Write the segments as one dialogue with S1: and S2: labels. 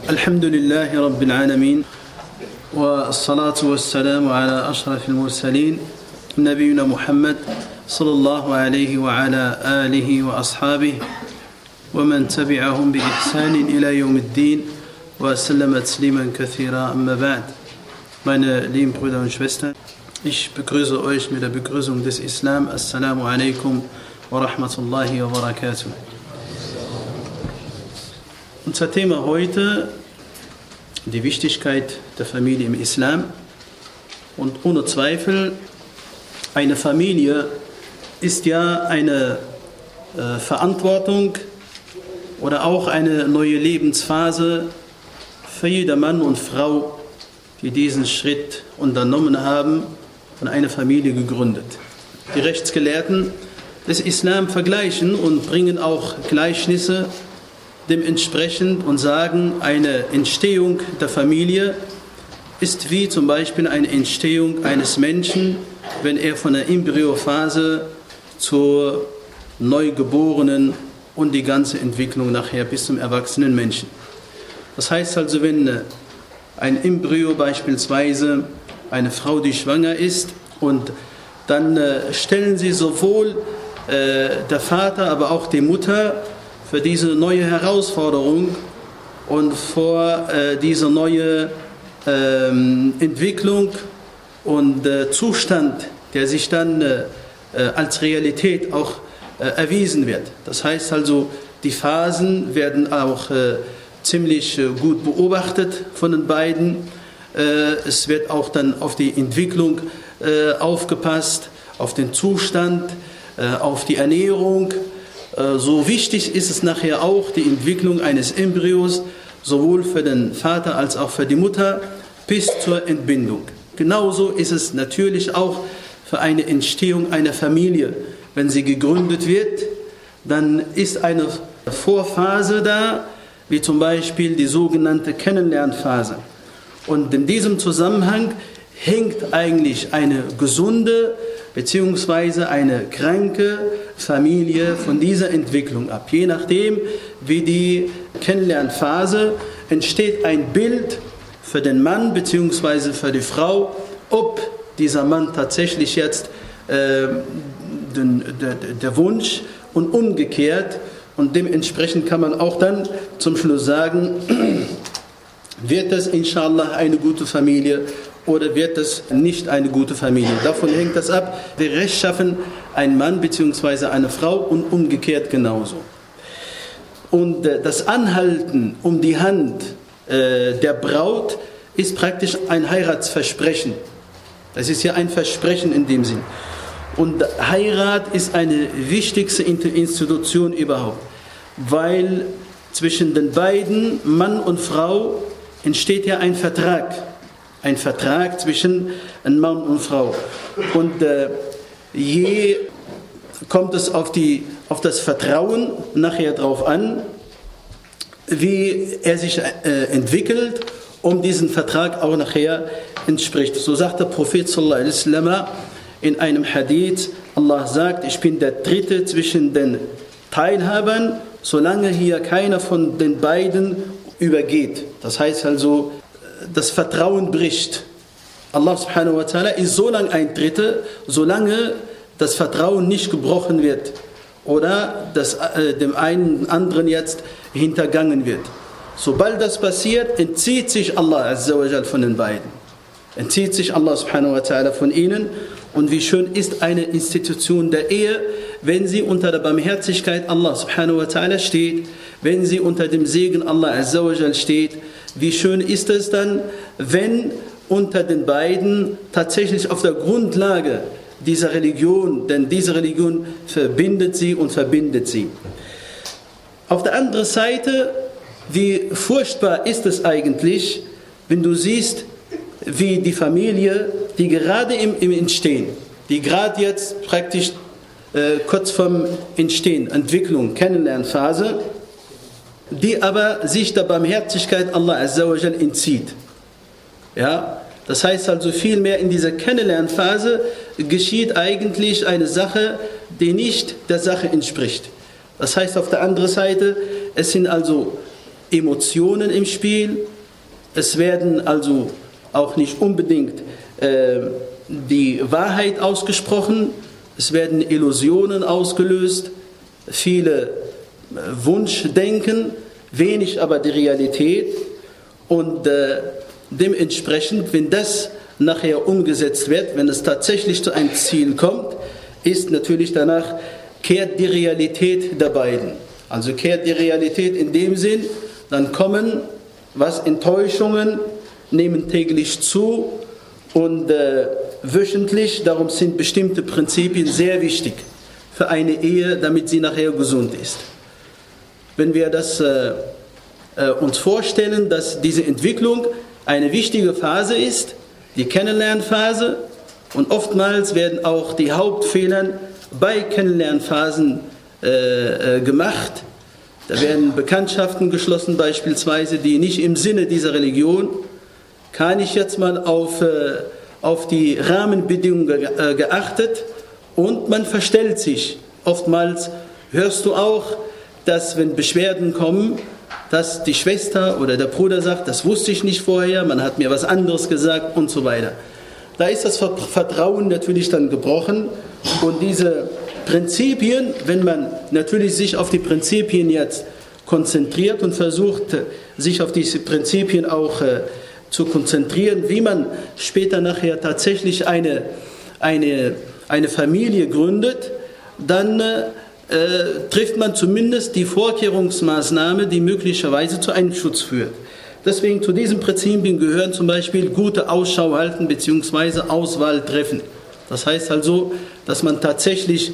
S1: الحمد لله رب العالمين والصلاة والسلام على أشرف المرسلين نبينا محمد صلى الله عليه وعلى آله وأصحابه ومن تبعهم بإحسان إلى يوم الدين وسلم تسليما كثيرا أما بعد. Meine lieben Brüder und Schwestern, ich begrüße euch mit der Begrüßung des Islam. Assalamu alaikum wa rahmatullahi wa barakatuh. Unser Thema heute, die Wichtigkeit der Familie im Islam. Und ohne Zweifel, eine Familie ist ja eine Verantwortung oder auch eine neue Lebensphase für jeder Mann und Frau, die diesen Schritt unternommen haben und eine Familie gegründet. Die Rechtsgelehrten des Islam vergleichen und bringen auch Gleichnisse dementsprechend und sagen, eine Entstehung der Familie ist wie zum Beispiel eine Entstehung eines Menschen, wenn er von der Embryophase zur Neugeborenen und die ganze Entwicklung nachher bis zum erwachsenen Menschen. Das heißt also, wenn ein Embryo beispielsweise eine Frau, die schwanger ist, und dann stellen sie sowohl der Vater, aber auch die Mutter für diese neue Herausforderung und vor diese neue Entwicklung und Zustand, der sich dann als Realität auch erwiesen wird. Das heißt also, die Phasen werden auch ziemlich gut beobachtet von den beiden. Es wird auch dann auf die Entwicklung aufgepasst, auf den Zustand, auf die Ernährung. So wichtig ist es nachher auch, die Entwicklung eines Embryos, sowohl für den Vater als auch für die Mutter, bis zur Entbindung. Genauso ist es natürlich auch für eine Entstehung einer Familie. Wenn sie gegründet wird, dann ist eine Vorphase da, wie zum Beispiel die sogenannte Kennenlernphase. Und in diesem Zusammenhang hängt eigentlich eine gesunde bzw. eine kranke Familie von dieser Entwicklung ab. Je nachdem, wie die Kennenlernphase, entsteht ein Bild für den Mann bzw. für die Frau, ob dieser Mann tatsächlich jetzt der Wunsch und umgekehrt. Und dementsprechend kann man auch dann zum Schluss sagen, wird es inshallah eine gute Familie oder wird es nicht eine gute Familie. Davon hängt das ab, wir rechtschaffen einen Mann bzw. eine Frau und umgekehrt genauso. Und das Anhalten um die Hand der Braut ist praktisch ein Heiratsversprechen. Das ist ja ein Versprechen in dem Sinn. Und Heirat ist eine wichtigste Institution überhaupt, weil zwischen den beiden, Mann und Frau, entsteht ja ein Vertrag zwischen Mann und Frau. Und je kommt es auf das Vertrauen nachher drauf an, wie er sich entwickelt, um diesen Vertrag auch nachher entspricht. So sagt der Prophet sallallahu alaihi wasallam in einem Hadith, Allah sagt, ich bin der Dritte zwischen den Teilhabern, solange hier keiner von den beiden übergeht. Das heißt also, das Vertrauen bricht. Allah subhanahu wa ta'ala ist so lange ein Dritter, solange das Vertrauen nicht gebrochen wird oder das dem einen anderen jetzt hintergangen wird. Sobald das passiert, entzieht sich Allah azza wa jal von den beiden. Entzieht sich Allah subhanahu wa ta'ala von ihnen. Und wie schön ist eine Institution der Ehe, wenn sie unter der Barmherzigkeit Allah subhanahu wa ta'ala steht, wenn sie unter dem Segen Allah azza wa jal steht. Wie schön ist es dann, wenn unter den beiden tatsächlich auf der Grundlage dieser Religion, denn diese Religion verbindet sie und verbindet sie. Auf der anderen Seite, wie furchtbar ist es eigentlich, wenn du siehst, wie die Familie, die gerade im Entstehen, die gerade jetzt praktisch kurz vorm Entstehen, Entwicklung, Kennenlernphase, die aber sich der Barmherzigkeit Allah azza wa jal entzieht. Ja, das heißt also vielmehr in dieser Kennenlernphase geschieht eigentlich eine Sache, die nicht der Sache entspricht. Das heißt auf der anderen Seite, es sind also Emotionen im Spiel. Es werden also auch nicht unbedingt die Wahrheit ausgesprochen. Es werden Illusionen ausgelöst, viele Wunschdenken, wenig aber die Realität. Und dementsprechend, wenn das nachher umgesetzt wird, wenn es tatsächlich zu einem Ziel kommt, ist natürlich danach, kehrt die Realität der beiden. Also kehrt die Realität in dem Sinn, dann kommen Enttäuschungen, nehmen täglich zu und wöchentlich, darum sind bestimmte Prinzipien sehr wichtig für eine Ehe, damit sie nachher gesund ist. Wenn wir das uns vorstellen, dass diese Entwicklung eine wichtige Phase ist, die Kennenlernphase, und oftmals werden auch die Hauptfehler bei Kennenlernphasen gemacht. Da werden Bekanntschaften geschlossen beispielsweise, die nicht im Sinne dieser Religion. Kann ich jetzt mal auf die Rahmenbedingungen geachtet und man verstellt sich. Oftmals hörst du auch, dass wenn Beschwerden kommen, dass die Schwester oder der Bruder sagt, das wusste ich nicht vorher, man hat mir was anderes gesagt und so weiter. Da ist das Vertrauen natürlich dann gebrochen und diese Prinzipien, wenn man natürlich sich auf die Prinzipien jetzt konzentriert und versucht, sich auf diese Prinzipien auch zu konzentrieren, wie man später nachher tatsächlich eine Familie gründet, dann trifft man zumindest die Vorkehrungsmaßnahme, die möglicherweise zu einem Schutz führt. Deswegen zu diesen Prinzipien gehören zum Beispiel gute Ausschau halten bzw. Auswahl treffen. Das heißt also, dass man tatsächlich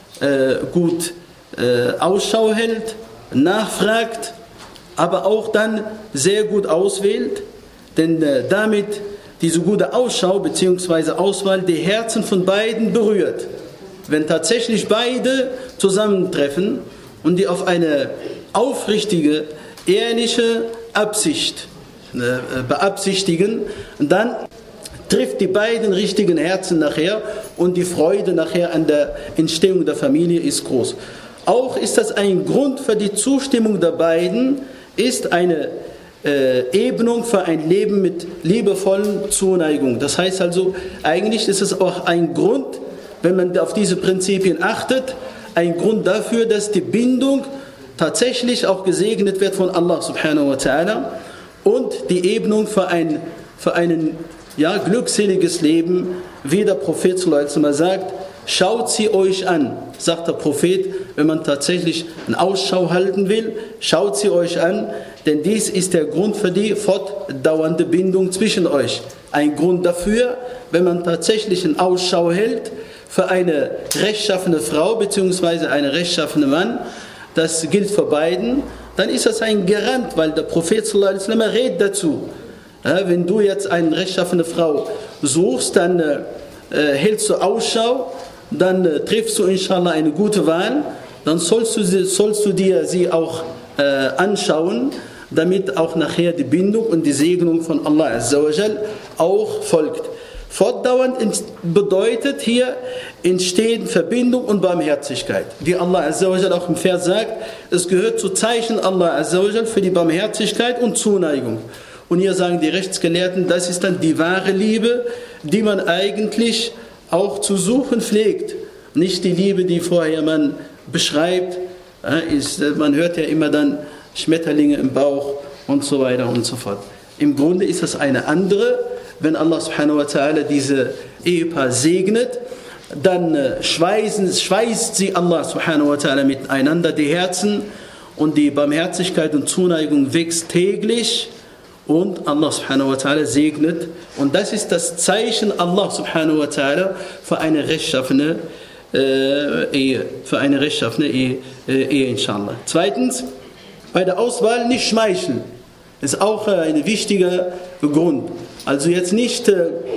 S1: gut Ausschau hält, nachfragt, aber auch dann sehr gut auswählt, denn damit diese gute Ausschau bzw. Auswahl die Herzen von beiden berührt. Wenn tatsächlich beide zusammentreffen und die auf eine aufrichtige, ehrliche Absicht beabsichtigen, dann trifft die beiden richtigen Herzen nachher und die Freude nachher an der Entstehung der Familie ist groß. Auch ist das ein Grund für die Zustimmung der beiden, ist eine Ebnung für ein Leben mit liebevollen Zuneigung. Das heißt also, eigentlich ist es auch ein Grund, wenn man auf diese Prinzipien achtet, ein Grund dafür, dass die Bindung tatsächlich auch gesegnet wird von Allah subhanahu wa ta'ala und die Ebnung für ein glückseliges Leben, wie der Prophet sallallahu alaihi wasallam sagt, schaut sie euch an, sagt der Prophet, wenn man tatsächlich eine Ausschau halten will, schaut sie euch an, denn dies ist der Grund für die fortdauernde Bindung zwischen euch. Ein Grund dafür, wenn man tatsächlich eine Ausschau hält für eine rechtschaffene Frau bzw. einen rechtschaffenen Mann, das gilt für beiden, dann ist das ein Garant, weil der Prophet sallallahu alaihi wasallam rät dazu. Wenn du jetzt eine rechtschaffene Frau suchst, dann hältst du Ausschau, dann triffst du inshallah eine gute Wahl, dann sollst du dir sie auch anschauen, damit auch nachher die Bindung und die Segnung von Allah Azza wa Jal auch folgt. Fortdauernd bedeutet hier entstehen Verbindung und Barmherzigkeit. Wie Allah Azza wa Jal auch im Vers sagt, es gehört zu Zeichen Allah Azza wa Jal für die Barmherzigkeit und Zuneigung. Und hier sagen die Rechtsgelehrten, das ist dann die wahre Liebe, die man eigentlich auch zu suchen pflegt. Nicht die Liebe, die vorher man beschreibt. Man hört ja immer dann Schmetterlinge im Bauch und so weiter und so fort. Im Grunde ist das eine andere. Wenn Allah subhanahu wa ta'ala diese Ehepaar segnet, dann schweißt sie Allah subhanahu wa ta'ala miteinander die Herzen und die Barmherzigkeit und Zuneigung wächst täglich. Und Allah subhanahu wa ta'ala segnet. Und das ist das Zeichen Allah subhanahu wa ta'ala für eine rechtschaffene Ehe. Für eine rechtschaffene Ehe, inshallah. Zweitens, bei der Auswahl nicht schmeicheln. Ist auch ein wichtiger Grund. Also jetzt nicht,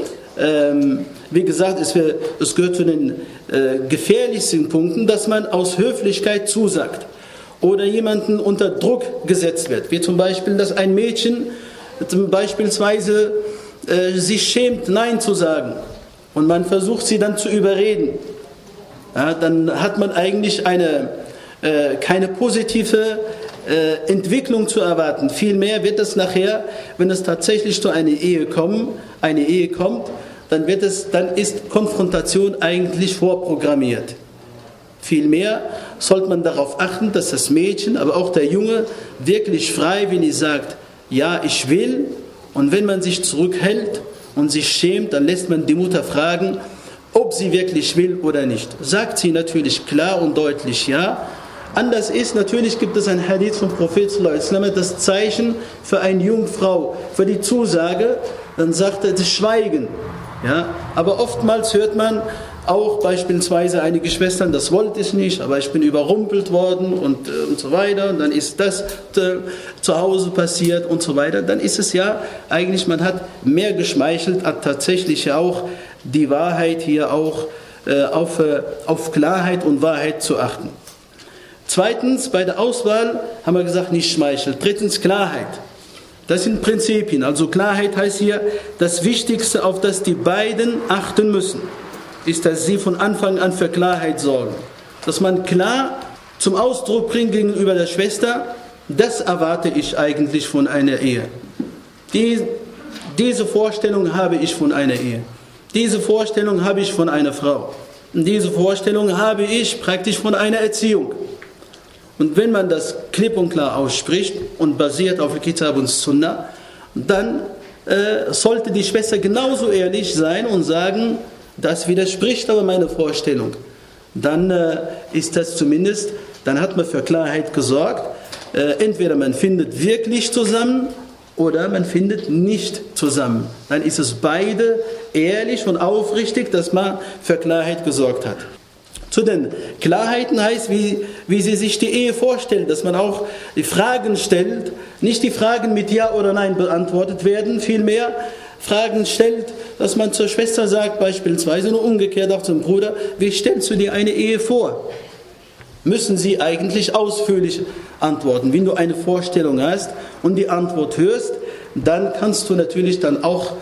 S1: wie gesagt, es gehört zu den gefährlichsten Punkten, dass man aus Höflichkeit zusagt. Oder jemanden unter Druck gesetzt wird. Wie zum Beispiel, dass ein Mädchen beispielsweise sich schämt, Nein zu sagen und man versucht sie dann zu überreden, dann hat man eigentlich keine positive Entwicklung zu erwarten. Vielmehr wird es nachher, wenn es tatsächlich zu einer Ehe kommt, dann ist Konfrontation eigentlich vorprogrammiert. Vielmehr sollte man darauf achten, dass das Mädchen, aber auch der Junge wirklich freiwillig sagt, ja, ich will. Und wenn man sich zurückhält und sich schämt, dann lässt man die Mutter fragen, ob sie wirklich will oder nicht. Sagt sie natürlich klar und deutlich ja. Anders ist, natürlich gibt es ein Hadith vom Prophet sallallahu alaihi wasallam, das Zeichen für eine Jungfrau, für die Zusage, dann sagt er das Schweigen. Ja? Aber oftmals hört man auch beispielsweise einige Schwestern, das wollte ich nicht, aber ich bin überrumpelt worden und so weiter. Und dann ist das zu Hause passiert und so weiter. Dann ist es ja eigentlich, man hat mehr geschmeichelt, hat tatsächlich ja auch die Wahrheit hier auch auf Klarheit und Wahrheit zu achten. Zweitens, bei der Auswahl haben wir gesagt, nicht schmeicheln. Drittens, Klarheit. Das sind Prinzipien. Also Klarheit heißt hier, das Wichtigste, auf das die beiden achten müssen, ist, dass sie von Anfang an für Klarheit sorgen. Dass man klar zum Ausdruck bringt gegenüber der Schwester, das erwarte ich eigentlich von einer Ehe. Diese Vorstellung habe ich von einer Ehe. Diese Vorstellung habe ich von einer Frau. Und diese Vorstellung habe ich praktisch von einer Erziehung. Und wenn man das klipp und klar ausspricht und basiert auf Kitab und Sunnah, dann sollte die Schwester genauso ehrlich sein und sagen, das widerspricht aber meiner Vorstellung. Dann ist das zumindest, dann hat man für Klarheit gesorgt. Entweder man findet wirklich zusammen oder man findet nicht zusammen. Dann ist es beide ehrlich und aufrichtig, dass man für Klarheit gesorgt hat. Zu den Klarheiten heißt, wie sie sich die Ehe vorstellt, dass man auch die Fragen stellt, nicht die Fragen mit Ja oder Nein beantwortet werden, vielmehr Fragen stellt, dass man zur Schwester sagt beispielsweise, und umgekehrt auch zum Bruder, wie stellst du dir eine Ehe vor? Müssen sie eigentlich ausführlich antworten. Wenn du eine Vorstellung hast und die Antwort hörst, dann kannst du natürlich dann auch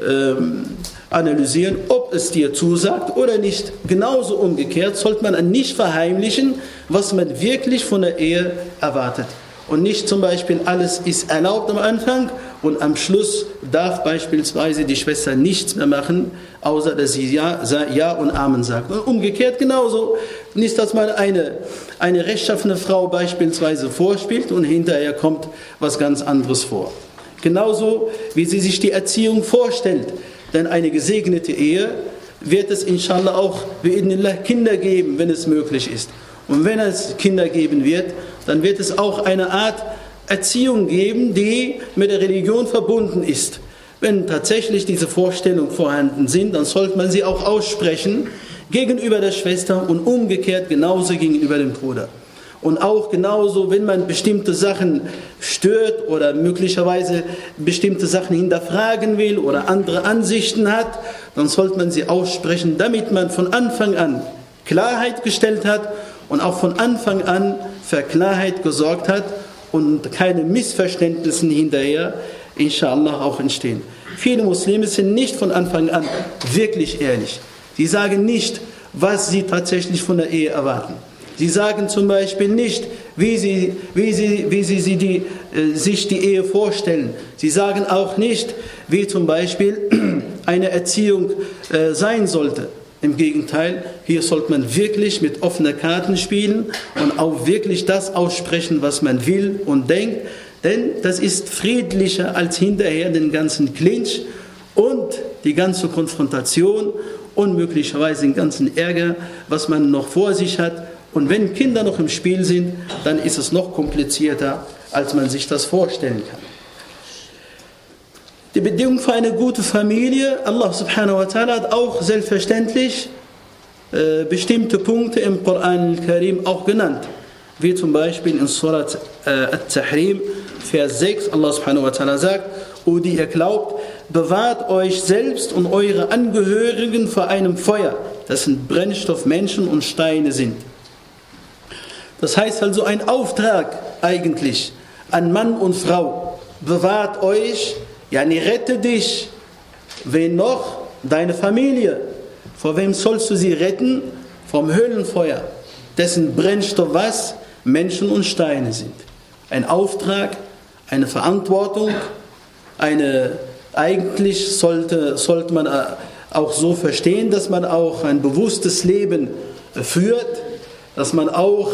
S1: analysieren, ob es dir zusagt oder nicht. Genauso umgekehrt sollte man nicht verheimlichen, was man wirklich von der Ehe erwartet. Und nicht zum Beispiel, alles ist erlaubt am Anfang und am Schluss darf beispielsweise die Schwester nichts mehr machen, außer dass sie Ja und Amen sagt. Und umgekehrt genauso. Nicht, dass man eine rechtschaffene Frau beispielsweise vorspielt und hinterher kommt was ganz anderes vor. Genauso, wie sie sich die Erziehung vorstellt. Denn eine gesegnete Ehe wird es inshallah auch Kinder geben, wenn es möglich ist. Und wenn es Kinder geben wird, dann wird es auch eine Art Erziehung geben, die mit der Religion verbunden ist. Wenn tatsächlich diese Vorstellungen vorhanden sind, dann sollte man sie auch aussprechen gegenüber der Schwester und umgekehrt genauso gegenüber dem Bruder. Und auch genauso, wenn man bestimmte Sachen stört oder möglicherweise bestimmte Sachen hinterfragen will oder andere Ansichten hat, dann sollte man sie aussprechen, damit man von Anfang an Klarheit gestellt hat und auch von Anfang an für Klarheit gesorgt hat und keine Missverständnisse hinterher, inshallah, auch entstehen. Viele Muslime sind nicht von Anfang an wirklich ehrlich. Sie sagen nicht, was sie tatsächlich von der Ehe erwarten. Sie sagen zum Beispiel nicht, wie sie sich die Ehe vorstellen. Sie sagen auch nicht, wie zum Beispiel eine Erziehung sein sollte. Im Gegenteil, hier sollte man wirklich mit offenen Karten spielen und auch wirklich das aussprechen, was man will und denkt. Denn das ist friedlicher als hinterher den ganzen Clinch und die ganze Konfrontation und möglicherweise den ganzen Ärger, was man noch vor sich hat. Und wenn Kinder noch im Spiel sind, dann ist es noch komplizierter, als man sich das vorstellen kann. Die Bedingung für eine gute Familie, Allah subhanahu wa ta'ala hat auch selbstverständlich bestimmte Punkte im Koran al-Karim auch genannt. Wie zum Beispiel in Surat al-Tahrim, Vers 6, Allah subhanahu wa ta'ala sagt, O die ihr glaubt, bewahrt euch selbst und eure Angehörigen vor einem Feuer, das ein Brennstoff Menschen und Steine sind. Das heißt also ein Auftrag eigentlich an Mann und Frau. Bewahrt euch, rette dich. Wen noch? Deine Familie. Vor wem sollst du sie retten? Vom Höhlenfeuer, dessen Brennstoff was? Menschen und Steine sind. ein Auftrag, eine Verantwortung, eigentlich sollte man auch so verstehen, dass man auch ein bewusstes Leben führt, dass man auch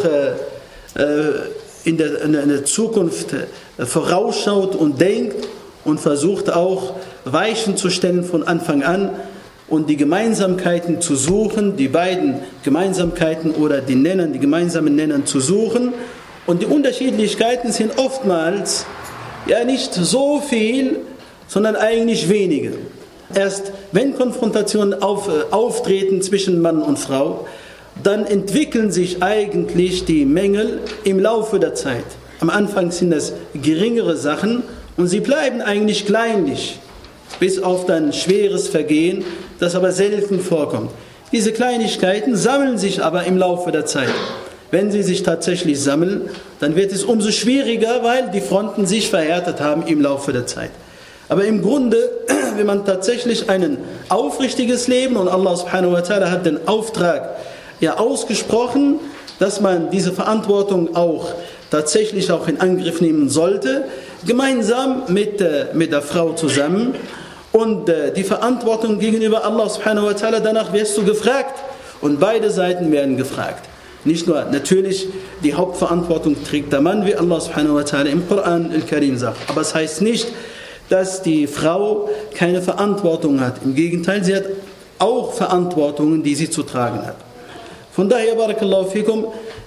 S1: in der Zukunft vorausschaut und denkt und versucht auch Weichen zu stellen von Anfang an und die Gemeinsamkeiten zu suchen, die beiden Gemeinsamkeiten oder die gemeinsamen Nenner zu suchen. Und die Unterschiedlichkeiten sind oftmals ja nicht so viel, sondern eigentlich wenige. Erst wenn Konfrontationen auftreten zwischen Mann und Frau, dann entwickeln sich eigentlich die Mängel im Laufe der Zeit. Am Anfang sind es geringere Sachen und sie bleiben eigentlich kleinlich, bis auf dann schweres Vergehen, das aber selten vorkommt. Diese Kleinigkeiten sammeln sich aber im Laufe der Zeit. Wenn sie sich tatsächlich sammeln, dann wird es umso schwieriger, weil die Fronten sich verhärtet haben im Laufe der Zeit. Aber im Grunde, wenn man tatsächlich ein aufrichtiges Leben, und Allah subhanahu wa ta'ala hat den Auftrag ja ausgesprochen, dass man diese Verantwortung auch tatsächlich auch in Angriff nehmen sollte, gemeinsam mit der Frau zusammen. Und die Verantwortung gegenüber Allah subhanahu wa ta'ala, danach wirst du gefragt. Und beide Seiten werden gefragt. Nicht nur, natürlich, die Hauptverantwortung trägt der Mann, wie Allah subhanahu wa ta'ala im Koran al-Karim sagt. Aber es heißt nicht, dass die Frau keine Verantwortung hat. Im Gegenteil, sie hat auch Verantwortungen, die sie zu tragen hat. Von daher, barakallahu fikum,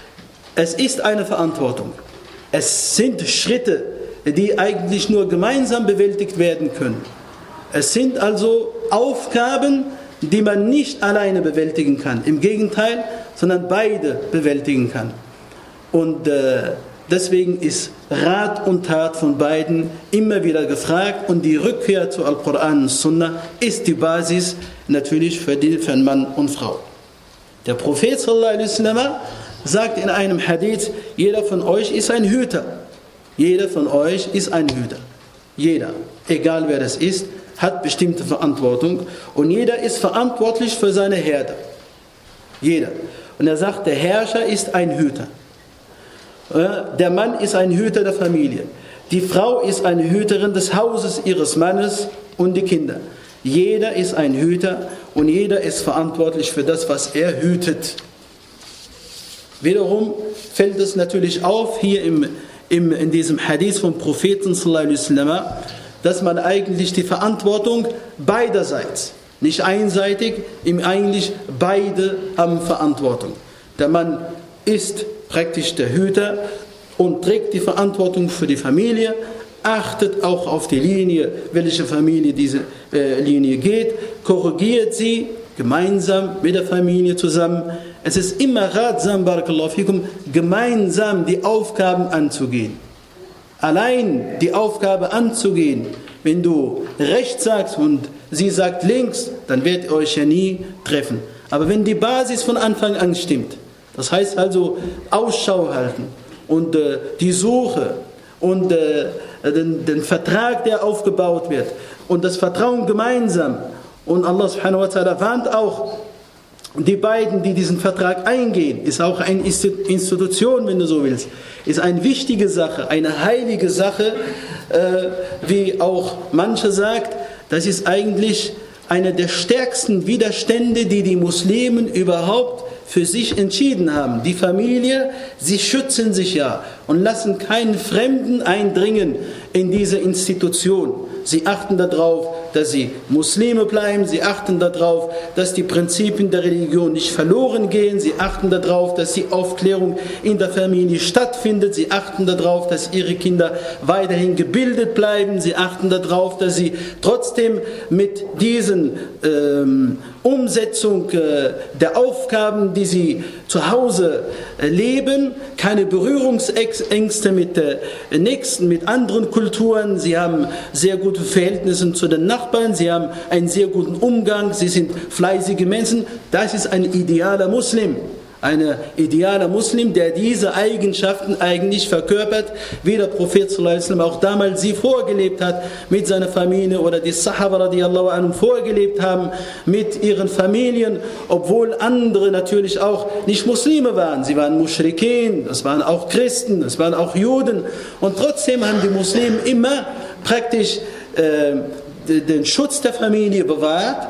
S1: es ist eine Verantwortung. Es sind Schritte, die eigentlich nur gemeinsam bewältigt werden können. Es sind also Aufgaben, die man nicht alleine bewältigen kann. Im Gegenteil, sondern beide bewältigen kann. Und deswegen ist Rat und Tat von beiden immer wieder gefragt. Und die Rückkehr zu Al-Quran und Sunnah ist die Basis natürlich für Mann und Frau. Der Prophet sallallahu alaihi wasallam sagt in einem Hadith, jeder von euch ist ein Hüter. Jeder von euch ist ein Hüter. Jeder, egal wer das ist, hat bestimmte Verantwortung. Und jeder ist verantwortlich für seine Herde. Jeder. Und er sagt, der Herrscher ist ein Hüter. Der Mann ist ein Hüter der Familie. Die Frau ist eine Hüterin des Hauses ihres Mannes und die Kinder. Jeder ist ein Hüter und jeder ist verantwortlich für das, was er hütet. Wiederum fällt es natürlich auf, hier in diesem Hadith vom Propheten sallallahu alaihi wasallam, dass man eigentlich die Verantwortung beiderseits, nicht einseitig, eigentlich beide haben Verantwortung. Der Mann ist praktisch der Hüter und trägt die Verantwortung für die Familie, achtet auch auf die Linie, welche Familie diese Linie geht, korrigiert sie gemeinsam mit der Familie zusammen. Es ist immer ratsam, barakallahu fikum, gemeinsam die Aufgaben anzugehen. Allein die Aufgabe anzugehen, wenn du rechts sagst und sie sagt links, dann werdet ihr euch ja nie treffen. Aber wenn die Basis von Anfang an stimmt, das heißt also Ausschau halten und die Suche und den Vertrag, der aufgebaut wird und das Vertrauen gemeinsam. Und Allah subhanahu wa ta'ala warnt auch die beiden, die diesen Vertrag eingehen, ist auch eine Institution, wenn du so willst, ist eine wichtige Sache, eine heilige Sache, wie auch manche sagt, das ist eigentlich einer der stärksten Widerstände, die die Muslimen überhaupt für sich entschieden haben. Die Familie, sie schützen sich ja und lassen keinen Fremden eindringen in diese Institution. Sie achten darauf, dass sie Muslime bleiben, sie achten darauf, dass die Prinzipien der Religion nicht verloren gehen, sie achten darauf, dass die Aufklärung in der Familie stattfindet, sie achten darauf, dass ihre Kinder weiterhin gebildet bleiben, sie achten darauf, dass sie trotzdem mit diesen Umsetzung der Aufgaben, die sie zu Hause leben, keine Berührungsängste mit Nächsten, mit anderen Kulturen, sie haben sehr gute Verhältnisse zu den Nachbarn, sie haben einen sehr guten Umgang, sie sind fleißige Menschen. Das ist ein idealer Muslim. Ein idealer Muslim, der diese Eigenschaften eigentlich verkörpert, wie der Prophet sallallahu alaihi wasallam auch damals sie vorgelebt hat mit seiner Familie oder die Sahaba radiyallahu anhum vorgelebt haben mit ihren Familien, obwohl andere natürlich auch nicht Muslime waren. Sie waren Muschrikin, das waren auch Christen, das waren auch Juden und trotzdem haben die Muslime immer praktisch den Schutz der Familie bewahrt,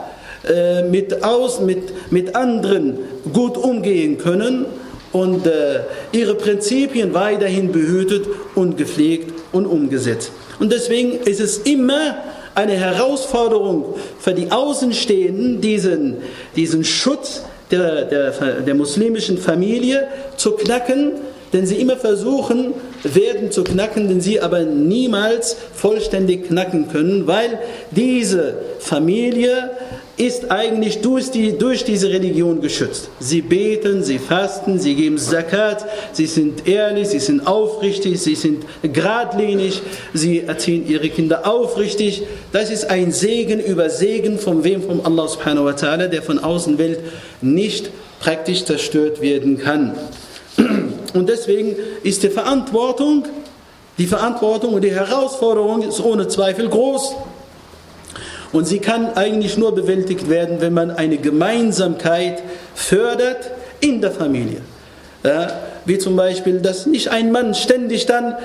S1: mit anderen gut umgehen können und ihre Prinzipien weiterhin behütet und gepflegt und umgesetzt. Und deswegen ist es immer eine Herausforderung für die Außenstehenden, diesen Schutz der muslimischen Familie zu knacken, den sie immer versuchen werden zu knacken, den sie aber niemals vollständig knacken können, weil diese Familie ist eigentlich durch diese Religion geschützt. Sie beten, sie fasten, sie geben Zakat, sie sind ehrlich, sie sind aufrichtig, sie sind geradlinig, sie erziehen ihre Kinder aufrichtig. Das ist ein Segen über Segen von Allah subhanahu wa ta'ala, der von Außenwelt nicht praktisch zerstört werden kann. Und deswegen ist die Verantwortung und die Herausforderung ist ohne Zweifel groß. Und sie kann eigentlich nur bewältigt werden, wenn man eine Gemeinsamkeit fördert in der Familie. Ja, wie zum Beispiel, dass nicht ein Mann ständig dann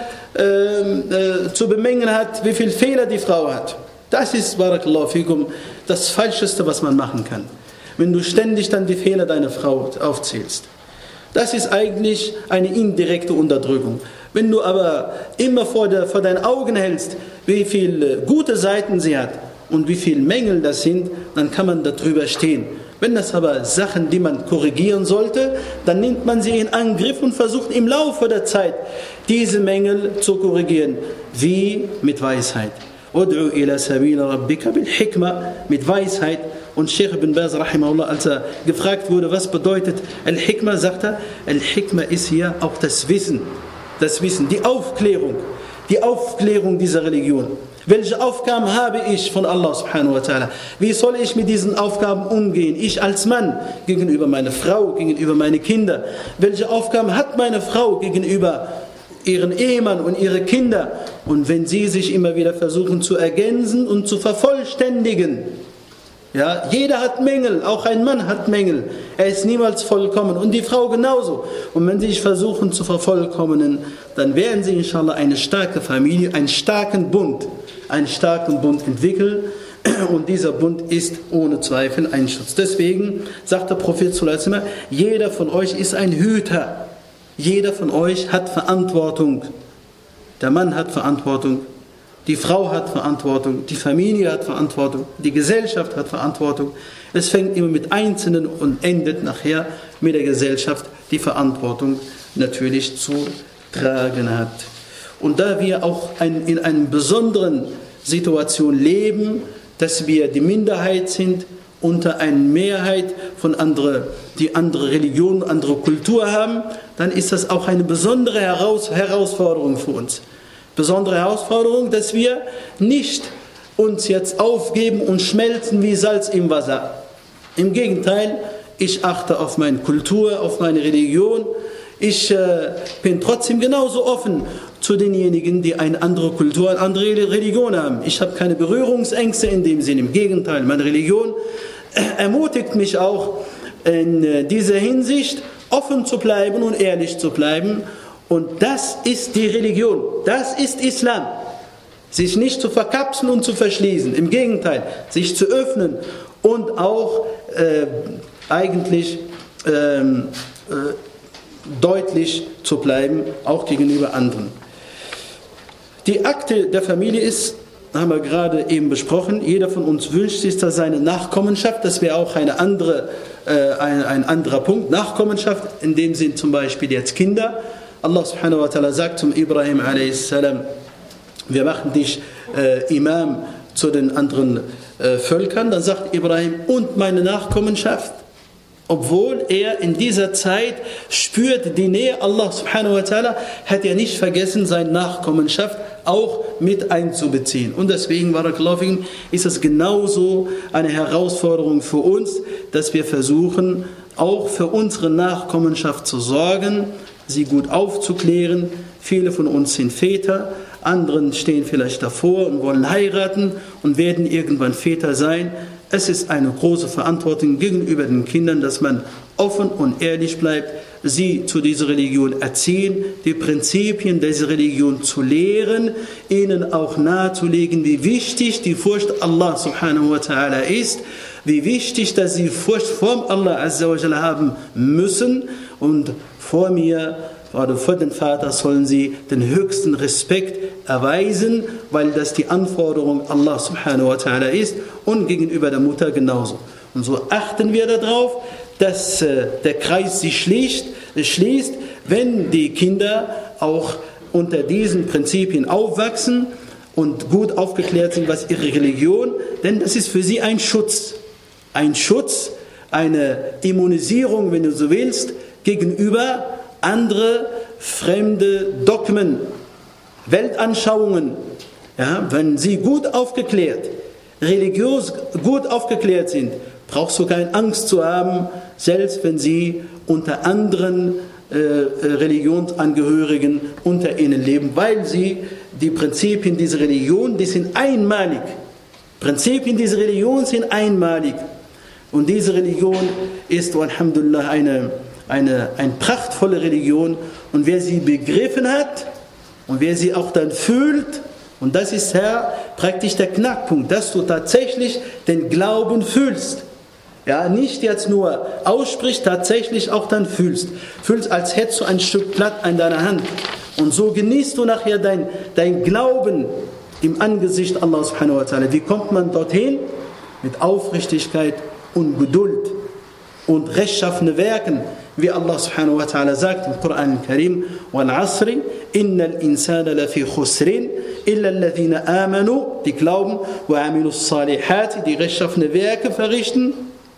S1: zu bemängeln hat, wie viele Fehler die Frau hat. Das ist, barakallahu fikum, das Falscheste, was man machen kann. Wenn du ständig dann die Fehler deiner Frau aufzählst. Das ist eigentlich eine indirekte Unterdrückung. Wenn du aber immer vor deinen Augen hältst, wie viele gute Seiten sie hat und wie viele Mängel das sind, dann kann man darüber stehen. Wenn das aber Sachen, die man korrigieren sollte, dann nimmt man sie in Angriff und versucht im Laufe der Zeit, diese Mängel zu korrigieren. Wie? Mit Weisheit. Ud'u ila sabila rabbika bil hikma, mit Weisheit. Und Sheikh ibn Baz, rahimahullah, als er gefragt wurde, was bedeutet Al-Hikma, sagt er, Al-Hikma ist hier auch das Wissen, die Aufklärung dieser Religion. Welche Aufgaben habe ich von Allah subhanahu wa ta'ala? Wie soll ich mit diesen Aufgaben umgehen? Ich als Mann gegenüber meiner Frau, gegenüber meinen Kindern. Welche Aufgaben hat meine Frau gegenüber ihren Ehemann und ihre Kinder? Und wenn sie sich immer wieder versuchen zu ergänzen und zu vervollständigen, ja, jeder hat Mängel, auch ein Mann hat Mängel. Er ist niemals vollkommen und die Frau genauso. Und wenn sie sich versuchen zu vervollkommnen, dann werden sie inshallah eine starke Familie, einen starken Bund entwickeln. Und dieser Bund ist ohne Zweifel ein Schutz. Deswegen sagt der Prophet sallallahu alaihi wasallam, jeder von euch ist ein Hüter. Jeder von euch hat Verantwortung. Der Mann hat Verantwortung. Die Frau hat Verantwortung, die Familie hat Verantwortung, die Gesellschaft hat Verantwortung. Es fängt immer mit Einzelnen und endet nachher mit der Gesellschaft, die Verantwortung natürlich zu tragen hat. Und da wir auch in einer besonderen Situation leben, dass wir die Minderheit sind unter einer Mehrheit von die andere Religion, andere Kultur haben, dann ist das auch eine besondere Herausforderung für uns. Besondere Herausforderung, dass wir nicht uns jetzt aufgeben und schmelzen wie Salz im Wasser. Im Gegenteil, ich achte auf meine Kultur, auf meine Religion. Ich bin trotzdem genauso offen zu denjenigen, die eine andere Kultur, eine andere Religion haben. Ich habe keine Berührungsängste in dem Sinne. Im Gegenteil, meine Religion ermutigt mich auch in dieser Hinsicht, offen zu bleiben und ehrlich zu bleiben. Und das ist die Religion, das ist Islam. Sich nicht zu verkapseln und zu verschließen, im Gegenteil, sich zu öffnen und auch deutlich zu bleiben, auch gegenüber anderen. Die Akte der Familie ist, haben wir gerade eben besprochen, jeder von uns wünscht sich da seine Nachkommenschaft, das wäre auch ein anderer Punkt, Nachkommenschaft, in dem sind zum Beispiel jetzt Kinder. Allah subhanahu wa ta'ala sagt zum Ibrahim a.s. wir machen dich Imam zu den anderen Völkern. Dann sagt Ibrahim, und meine Nachkommenschaft. Obwohl er in dieser Zeit spürt die Nähe Allah subhanahu wa ta'ala, hat er nicht vergessen, seine Nachkommenschaft auch mit einzubeziehen. Und deswegen, barakallahu fikum, ist es genauso eine Herausforderung für uns, dass wir versuchen, auch für unsere Nachkommenschaft zu sorgen, sie gut aufzuklären. Viele von uns sind Väter, anderen stehen vielleicht davor und wollen heiraten und werden irgendwann Väter sein. Es ist eine große Verantwortung gegenüber den Kindern, dass man offen und ehrlich bleibt, sie zu dieser Religion erziehen, die Prinzipien dieser Religion zu lehren, ihnen auch nahezulegen, wie wichtig die Furcht Allah subhanahu wa ta'ala ist, wie wichtig, dass sie Furcht vor Allah azza wa jalla haben müssen, und vor mir oder vor den Vater sollen sie den höchsten Respekt erweisen, weil das die Anforderung Allah subhanahu wa ta'ala ist, und gegenüber der Mutter genauso. Und so achten wir darauf, dass der Kreis sich schließt, wenn die Kinder auch unter diesen Prinzipien aufwachsen und gut aufgeklärt sind, was ihre Religion, denn das ist für sie ein Schutz, eine Immunisierung, wenn du so willst, gegenüber andere fremde Dogmen, Weltanschauungen. Ja, wenn sie gut aufgeklärt, religiös gut aufgeklärt sind, brauchst du keine Angst zu haben, selbst wenn sie unter anderen Religionsangehörigen unter ihnen leben, weil sie die Prinzipien dieser Religion, die sind einmalig. Prinzipien dieser Religion sind einmalig. Und diese Religion ist, alhamdulillah, eine prachtvolle Religion. Und wer sie begriffen hat und wer sie auch dann fühlt, und das ist praktisch der Knackpunkt, dass du tatsächlich den Glauben fühlst. Ja, nicht jetzt nur aussprichst, tatsächlich auch dann fühlst. Fühlst, als hättest du ein Stück Blatt in deiner Hand. Und so genießt du nachher dein Glauben im Angesicht Allah subhanahu wa ta'ala. Wie kommt man dorthin? Mit Aufrichtigkeit und Geduld und rechtschaffene Werken, wie Allah subhanahu wa ta'ala sagt im Koran Karim: wal asri innal insana lafi khusrin illa alladhina amanu, die glauben, wa amilus salihati, die rechtschaffene Werke verrichten,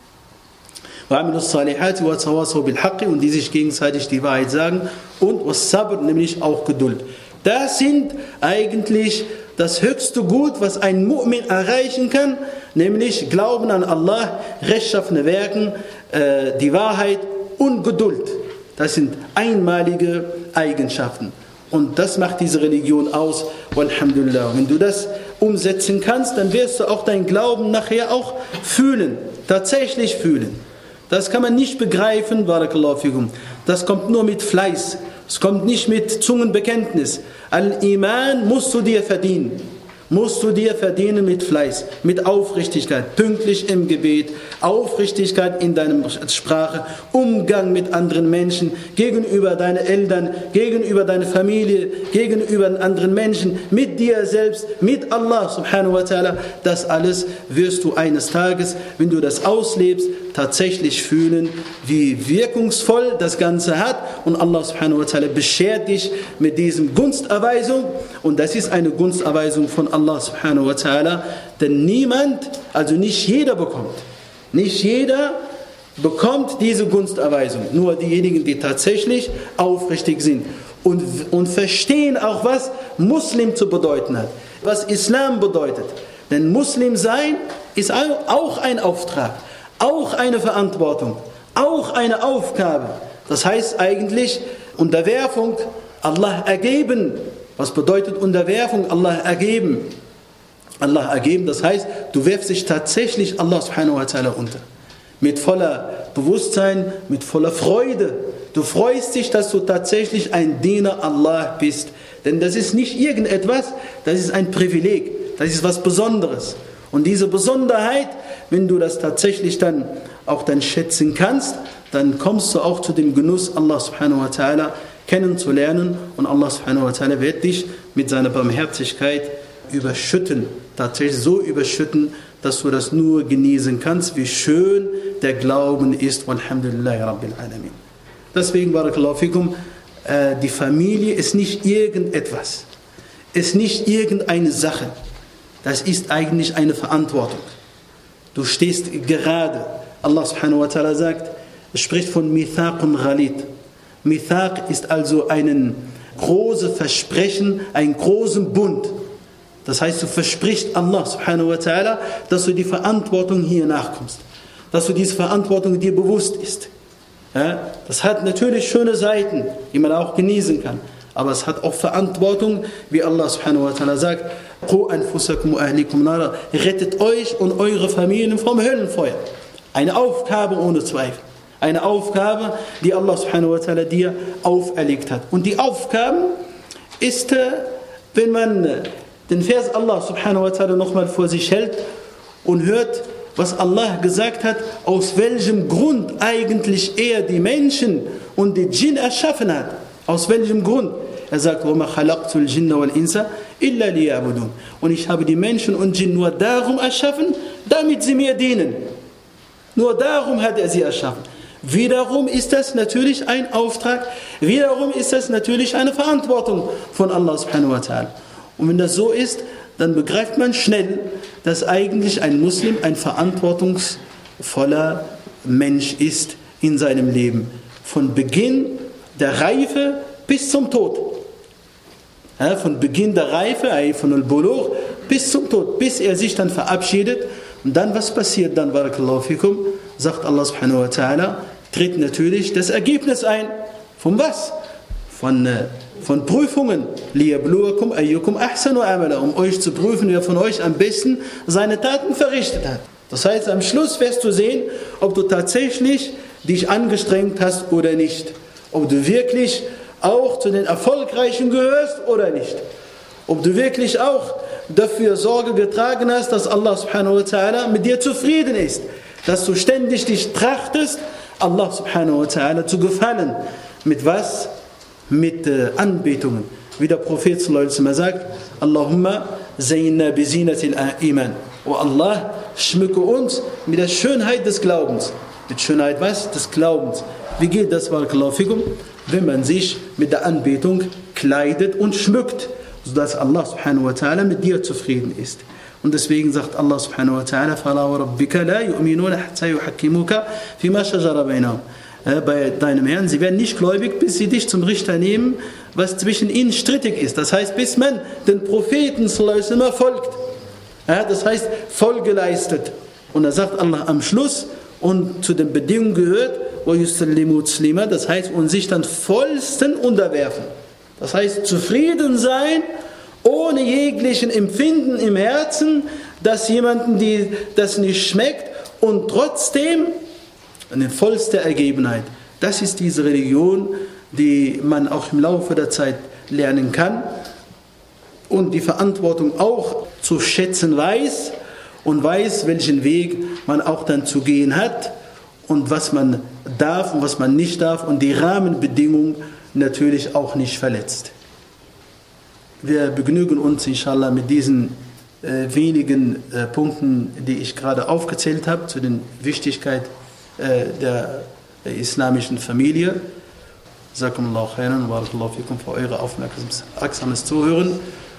S1: wa amilus salihati wa tawasaw bil haqqi, und die sich gegenseitig die Wahrheit sagen, und was sabr, nämlich auch Geduld. Das sind eigentlich das höchste Gut, was ein Mu'min erreichen kann, nämlich Glauben an Allah, rechtschaffene Werken, die Wahrheit und Geduld. Das sind einmalige Eigenschaften. Und das macht diese Religion aus. Walhamdulillah. Wenn du das umsetzen kannst, dann wirst du auch dein Glauben nachher auch fühlen. Tatsächlich fühlen. Das kann man nicht begreifen, barakallahu fikum. Das kommt nur mit Fleiß. Es kommt nicht mit Zungenbekenntnis. Al-Iman musst du dir verdienen. Musst du dir verdienen mit Fleiß, mit Aufrichtigkeit, pünktlich im Gebet, Aufrichtigkeit in deiner Sprache, Umgang mit anderen Menschen, gegenüber deinen Eltern, gegenüber deiner Familie, gegenüber anderen Menschen, mit dir selbst, mit Allah subhanahu wa ta'ala. Das alles wirst du eines Tages, wenn du das auslebst, tatsächlich fühlen, wie wirkungsvoll das Ganze hat. Und Allah subhanahu wa ta'ala beschert dich mit diesem Gunsterweisung. Und das ist eine Gunsterweisung von Allah subhanahu wa ta'ala. Denn niemand, also nicht jeder bekommt. Nicht jeder bekommt diese Gunsterweisung. Nur diejenigen, die tatsächlich aufrichtig sind. Und verstehen auch, was Muslim zu bedeuten hat. Was Islam bedeutet. Denn Muslim sein ist auch ein Auftrag. Auch eine Verantwortung, auch eine Aufgabe. Das heißt eigentlich Unterwerfung, Allah ergeben. Was bedeutet Unterwerfung? Allah ergeben. Allah ergeben, das heißt, du wirfst dich tatsächlich Allah subhanahu wa ta'ala unter. Mit voller Bewusstsein, mit voller Freude. Du freust dich, dass du tatsächlich ein Diener Allah bist. Denn das ist nicht irgendetwas, das ist ein Privileg, das ist was Besonderes. Und diese Besonderheit, wenn du das tatsächlich dann auch dann schätzen kannst, dann kommst du auch zu dem Genuss, Allah subhanahu wa ta'ala kennenzulernen. Und Allah subhanahu wa ta'ala wird dich mit seiner Barmherzigkeit überschütten. Tatsächlich so überschütten, dass du das nur genießen kannst, wie schön der Glauben ist. Walhamdulillahi Rabbil Alamin. Deswegen, barakallahu fikum, die Familie ist nicht irgendetwas. Ist nicht irgendeine Sache. Das ist eigentlich eine Verantwortung. Du stehst gerade. Allah subhanahu wa ta'ala sagt, es spricht von Mithaqun Ghalid. Mithaq ist also ein großes Versprechen, ein großen Bund. Das heißt, du versprichst Allah subhanahu wa ta'ala, dass du die Verantwortung hier nachkommst. Dass du diese Verantwortung dir bewusst ist. Ja, das hat natürlich schöne Seiten, die man auch genießen kann. Aber es hat auch Verantwortung, wie Allah subhanahu wa ta'ala sagt, Qu anfusakum wa ahlikum nara, rettet euch und eure Familien vom Höllenfeuer. Eine Aufgabe ohne Zweifel. Eine Aufgabe, die Allah subhanahu wa ta'ala dir auferlegt hat. Und die Aufgabe ist, wenn man den Vers Allah subhanahu wa ta'ala nochmal vor sich hält und hört, was Allah gesagt hat, aus welchem Grund eigentlich er die Menschen und die Djinn erschaffen hat. Aus welchem Grund? Er sagt, وَمَا خَلَقْتُ الْجِنَّ وَالْإِنسَ إِلَّا لِيَعْبُدُونَ. Und ich habe die Menschen und Djinn nur darum erschaffen, damit sie mir dienen. Nur darum hat er sie erschaffen. Wiederum ist das natürlich ein Auftrag, wiederum ist das natürlich eine Verantwortung von Allah subhanahu wa ta'ala. Und wenn das so ist, dann begreift man schnell, dass eigentlich ein Muslim ein verantwortungsvoller Mensch ist in seinem Leben. Von Beginn der Reife bis zum Tod. Ja, von Beginn der Reife, von al-Bulugh bis zum Tod, bis er sich dann verabschiedet. Und dann, was passiert dann, barakallahu fikum, sagt Allah subhanahu wa ta'ala, tritt natürlich das Ergebnis ein. Von was? Von Prüfungen, liyabluwakum ayyukum ahsanu amala, um euch zu prüfen, wer von euch am besten seine Taten verrichtet hat. Das heißt, am Schluss wirst du sehen, ob du tatsächlich dich angestrengt hast oder nicht. Ob du wirklich auch zu den Erfolgreichen gehörst oder nicht. Ob du wirklich auch dafür Sorge getragen hast, dass Allah subhanahu wa ta'ala mit dir zufrieden ist. Dass du ständig dich trachtest, Allah subhanahu wa ta'ala zu gefallen. Mit was? Mit Anbetungen. Wie der Prophet sallallahu alaihi wasallam sagt, Allahumma zayyinna bi zinatil iman. O Allah, schmücke uns mit der Schönheit des Glaubens. Mit Schönheit was? Des Glaubens. Wie geht das, barakallahu fikum? Wenn man sich mit der Anbetung kleidet und schmückt, sodass Allah subhanahu wa ta'ala mit dir zufrieden ist. Und deswegen sagt Allah subhanahu wa ta'ala, فَلَا وَرَبِّكَ لَا يُؤْمِنُونَ حَتَّى يُحَكِّمُوكَ فِيمَا شَجَرَ بَيْنَهُمْ. Bei deinem Herrn, sie werden nicht gläubig, bis sie dich zum Richter nehmen, was zwischen ihnen strittig ist. Das heißt, bis man den Propheten sallallahu alaihi wasallam folgt. Das heißt, Folge leistet. Und da sagt Allah am Schluss, und zu den Bedingungen gehört, das heißt, und sich dann vollsten unterwerfen. Das heißt, zufrieden sein, ohne jeglichen Empfinden im Herzen, dass jemandem das nicht schmeckt, und trotzdem eine vollste Ergebenheit. Das ist diese Religion, die man auch im Laufe der Zeit lernen kann und die Verantwortung auch zu schätzen weiß und weiß, welchen Weg man auch dann zu gehen hat und was man darf und was man nicht darf und die Rahmenbedingungen natürlich auch nicht verletzt. Wir begnügen uns inshallah mit diesen wenigen Punkten, die ich gerade aufgezählt habe, zu der Wichtigkeit der islamischen Familie. Jazakumullahu khairan wa barakallahu fikum für eure aufmerksames Zuhören.